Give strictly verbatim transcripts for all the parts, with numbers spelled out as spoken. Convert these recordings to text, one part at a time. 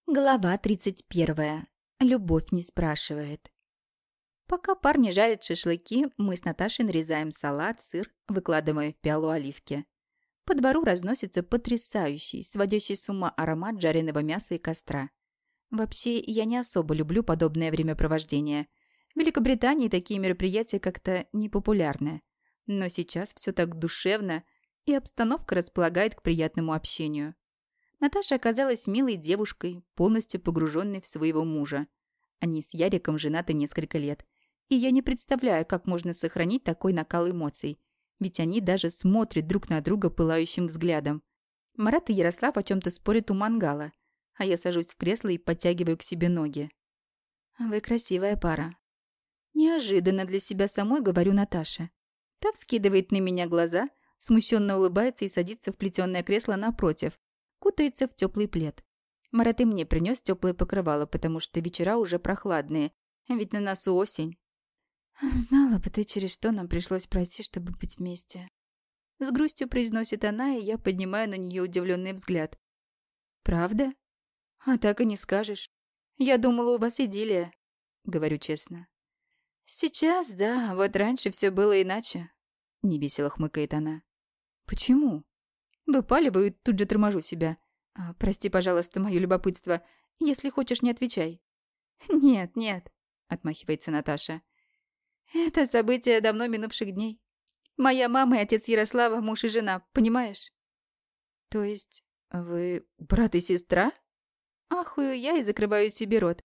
Глава тридцать первая. Любовь не спрашивает. Пока парни жарят шашлыки, мы с Наташей нарезаем салат, сыр, выкладываем в пиалу оливки. По двору разносится потрясающий, сводящий с ума аромат жареного мяса и костра. Вообще, я не особо люблю подобное времяпровождение. В Великобритании такие мероприятия как-то непопулярны. Но сейчас все так душевно, и обстановка располагает к приятному общению. Наташа оказалась милой девушкой, полностью погруженной в своего мужа. Они с Яриком женаты несколько лет. И я не представляю, как можно сохранить такой накал эмоций. Ведь они даже смотрят друг на друга пылающим взглядом. Марат и Ярослав о чем-то спорят у мангала, а я сажусь в кресло и подтягиваю к себе ноги. «Вы красивая пара». Неожиданно для себя самой говорю Наташе. Та вскидывает на меня глаза, смущенно улыбается и садится в плетеное кресло напротив. Кутается в теплый плед. Марат и мне принес теплое покрывало, потому что вечера уже прохладные, ведь на носу осень. «Знала бы ты, через что нам пришлось пройти, чтобы быть вместе». С грустью произносит она, и я поднимаю на нее удивленный взгляд. «Правда? А так и не скажешь. Я думала, у вас идиллия», — говорю честно. «Сейчас, да, вот раньше все было иначе», — невесело хмыкает она. «Почему?» Выпаливаю и тут же торможу себя. А, «Прости, пожалуйста, мое любопытство. Если хочешь, не отвечай». «Нет, нет», — отмахивается Наташа. «Это события давно минувших дней. Моя мама и отец Ярослава, муж и жена, понимаешь?» «То есть вы брат и сестра?» Ахую я и закрываю себе рот.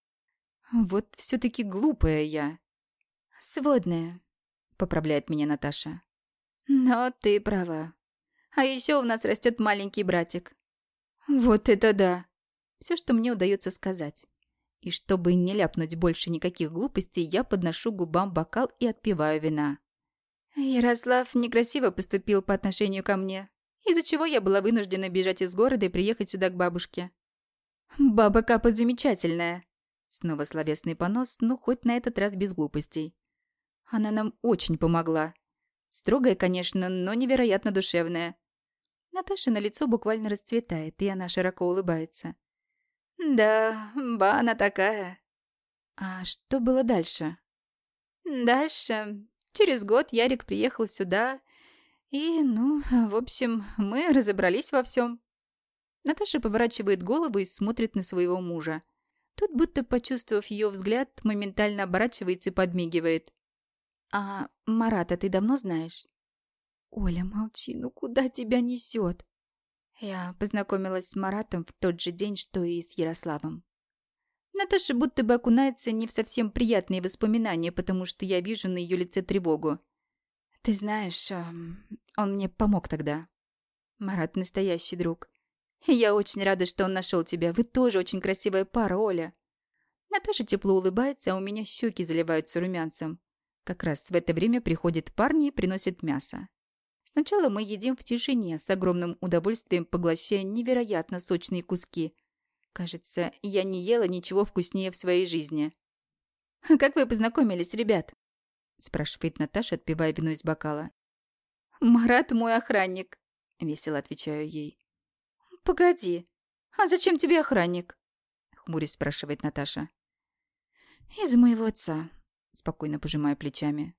Вот все-таки глупая я. «Сводная», — поправляет меня Наташа. «Но ты права. А еще у нас растет маленький братик». Вот это да! Все, что мне удается сказать. И чтобы не ляпнуть больше никаких глупостей, я подношу губам бокал и отпиваю вина. Ярослав некрасиво поступил по отношению ко мне, из-за чего я была вынуждена бежать из города и приехать сюда к бабушке. Баба Капа замечательная. Снова словесный понос, но хоть на этот раз без глупостей. Она нам очень помогла. Строгая, конечно, но невероятно душевная. Наташа на лицо буквально расцветает, и она широко улыбается. «Да, ба она такая». «А что было дальше?» «Дальше. Через год Ярик приехал сюда, и, ну, в общем, мы разобрались во всем». Наташа поворачивает голову и смотрит на своего мужа. Тот, будто почувствовав ее взгляд, моментально оборачивается и подмигивает. «А Марата ты давно знаешь?» «Оля, молчи, ну куда тебя несет?» Я познакомилась с Маратом в тот же день, что и с Ярославом. Наташа будто бы окунается не в совсем приятные воспоминания, потому что я вижу на ее лице тревогу. «Ты знаешь, он мне помог тогда. Марат настоящий друг. И я очень рада, что он нашел тебя. Вы тоже очень красивая пара, Оля». Наташа тепло улыбается, а у меня щеки заливаются румянцем. Как раз в это время приходят парни и приносят мясо. Сначала мы едим в тишине, с огромным удовольствием поглощая невероятно сочные куски. Кажется, я не ела ничего вкуснее в своей жизни. «А как вы познакомились, ребят?» – спрашивает Наташа, отпивая вино из бокала. «Марат мой охранник», – весело отвечаю ей. «Погоди, а зачем тебе охранник?» – хмурясь спрашивает Наташа. «Из моего отца», – спокойно пожимаю плечами.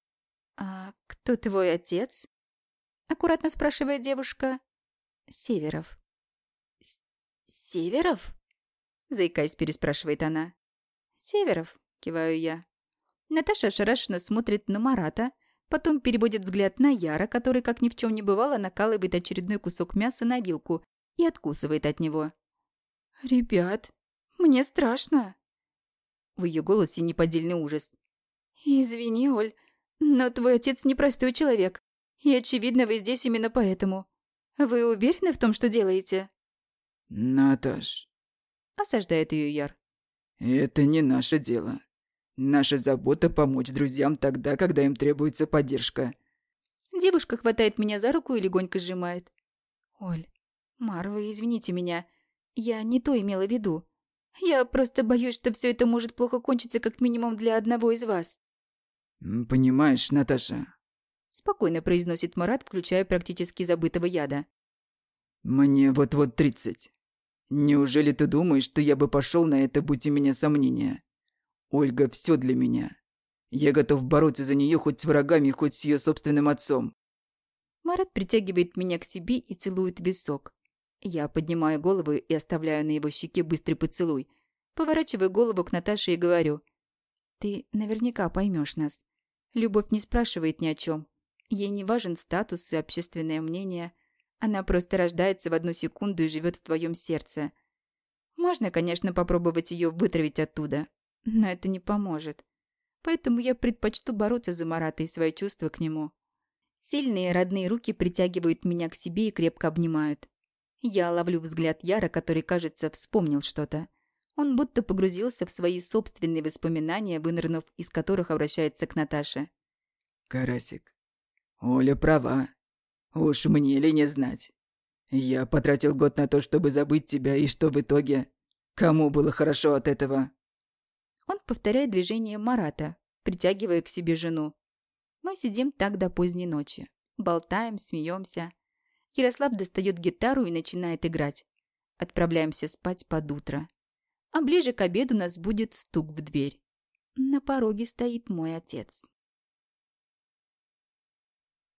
«А кто твой отец?» — аккуратно спрашивает девушка. «Северов». С «Северов?» — заикаясь, переспрашивает она. «Северов», — киваю я. Наташа ошарашенно смотрит на Марата, потом переводит взгляд на Яра, который, как ни в чем не бывало, накалывает очередной кусок мяса на вилку и откусывает от него. «Ребят, мне страшно». В ее голосе неподдельный ужас. «Извини, Оль, но твой отец непростой человек. И, очевидно, вы здесь именно поэтому. Вы уверены в том, что делаете?» «Наташ», — осаждает ее Яр. «это не наше дело. Наша забота — помочь друзьям тогда, когда им требуется поддержка». Девушка хватает меня за руку и легонько сжимает. «Оль, Мар, вы извините меня. Я не то имела в виду. Я просто боюсь, что все это может плохо кончиться как минимум для одного из вас». «Понимаешь, Наташа...» Спокойно произносит Марат, включая практически забытого яда. «Мне вот-вот тридцать. Неужели ты думаешь, что я бы пошел на это, будь у меня сомнения? Ольга все для меня. Я готов бороться за нее хоть с врагами, хоть с ее собственным отцом. Марат притягивает меня к себе и целует в висок. Я поднимаю голову и оставляю на его щеке быстрый поцелуй. Поворачиваю голову к Наташе и говорю: «Ты наверняка поймешь нас. Любовь не спрашивает ни о чем. Ей не важен статус и общественное мнение. Она просто рождается в одну секунду и живет в твоем сердце. Можно, конечно, попробовать ее вытравить оттуда, но это не поможет. Поэтому я предпочту бороться за Марата и свои чувства к нему». Сильные родные руки притягивают меня к себе и крепко обнимают. Я ловлю взгляд Яра, который, кажется, вспомнил что-то. Он будто погрузился в свои собственные воспоминания, вынырнув из которых обращается к Наташе. Карасик, Оля права. Уж мне ли не знать. Я потратил год на то, чтобы забыть тебя, и что в итоге? Кому было хорошо от этого? Он повторяет движение Марата, притягивая к себе жену. Мы сидим так до поздней ночи. Болтаем, смеемся. Ярослав достает гитару и начинает играть. Отправляемся спать под утро. А ближе к обеду нас будет стук в дверь. На пороге стоит мой отец.